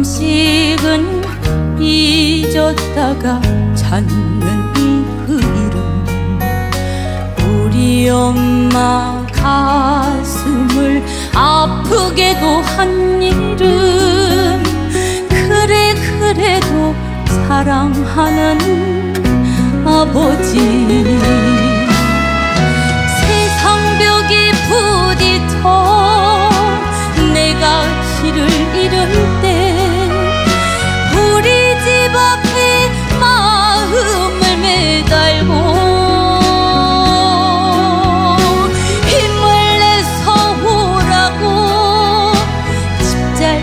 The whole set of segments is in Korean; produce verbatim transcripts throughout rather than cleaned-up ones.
가끔씩은 잊었다가 찾는 그 이름, 우리 엄마 가슴을 아프게도 한 이름. 그래 그래도 사랑하는 아버지. 세상 벽에 부딪혀 내가 길을 잃을 때 우리 집 앞에 마음을 매달고 힘을 내서 오라고, 집 잘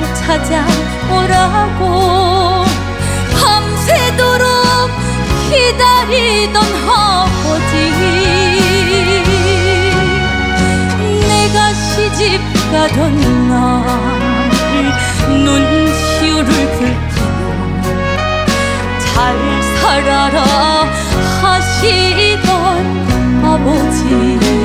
찾아오라고 밤새도록 기다리던 아버지. 내가 시집 가던 날 눈시울을 붉히며 잘 살아라 하시던 아버지.